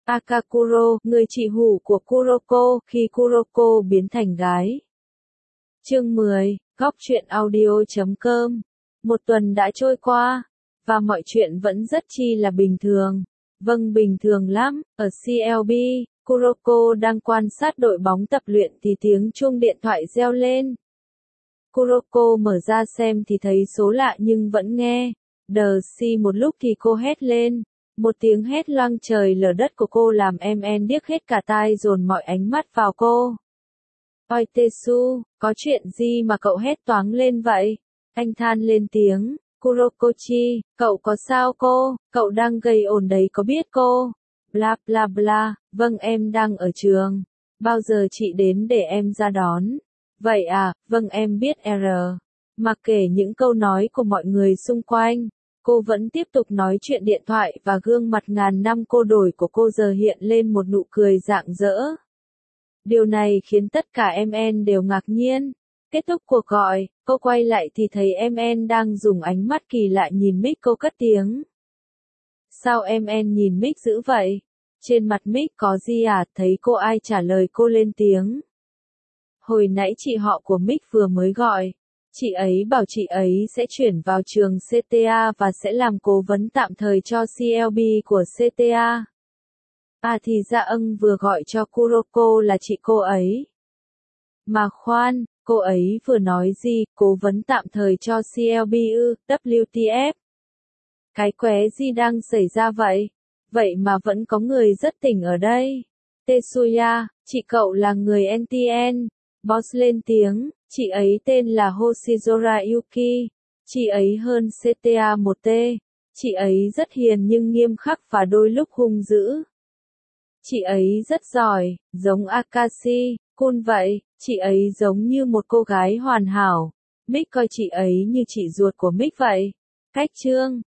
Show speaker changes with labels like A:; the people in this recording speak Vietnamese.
A: Akakuro, người chị hủ của Kuroko, khi Kuroko biến thành gái. Chương 10, góc truyện audio.com. Một tuần đã trôi qua, và mọi chuyện vẫn rất chi là bình thường. Vâng, bình thường lắm. Ở CLB, Kuroko đang quan sát đội bóng tập luyện thì tiếng chuông điện thoại reo lên. Kuroko mở ra xem thì thấy số lạ nhưng vẫn nghe. Một lúc thì cô hét lên. Một tiếng hét loang trời lở đất của cô làm em điếc hết cả tai dồn mọi ánh mắt vào cô. Oi Tesu, có chuyện gì mà cậu hét toáng lên vậy? Anh than lên tiếng. Kurokochi, cậu có sao cô? Cậu đang gây ồn đấy có biết cô? Bla bla bla, vâng em đang ở trường. Bao giờ chị đến để em ra đón? Vậy à, vâng em biết R. Mặc kệ những câu nói của mọi người xung quanh, cô vẫn tiếp tục nói chuyện điện thoại và gương mặt ngàn năm cô đổi của cô giờ hiện lên một nụ cười rạng rỡ. Điều này khiến tất cả MN đều ngạc nhiên. Kết thúc cuộc gọi, cô quay lại thì thấy MN đang dùng ánh mắt kỳ lạ nhìn mic cô cất tiếng. Sao MN nhìn mic dữ vậy? Trên mặt mic có gì à? Thấy cô ai trả lời cô lên tiếng. Hồi nãy chị họ của mic vừa mới gọi. Chị ấy bảo chị ấy sẽ chuyển vào trường CTA và sẽ làm cố vấn tạm thời cho CLB của CTA. À thì ra vừa gọi cho Kuroko là chị cô ấy. Mà khoan, cô ấy vừa nói gì, cố vấn tạm thời cho CLB ư, WTF. Cái qué gì đang xảy ra vậy? Vậy mà vẫn có người rất tỉnh ở đây. Tetsuya, chị cậu là người NTN. Boss lên tiếng, chị ấy tên là Hoshizora Yuki. Chị ấy hơn CTA 1T. Chị ấy rất hiền nhưng nghiêm khắc và đôi lúc hung dữ. Chị ấy rất giỏi, giống Akashi, Kun vậy, chị ấy giống như một cô gái hoàn hảo. Mick coi chị ấy như chị ruột của Mick vậy. Cách chương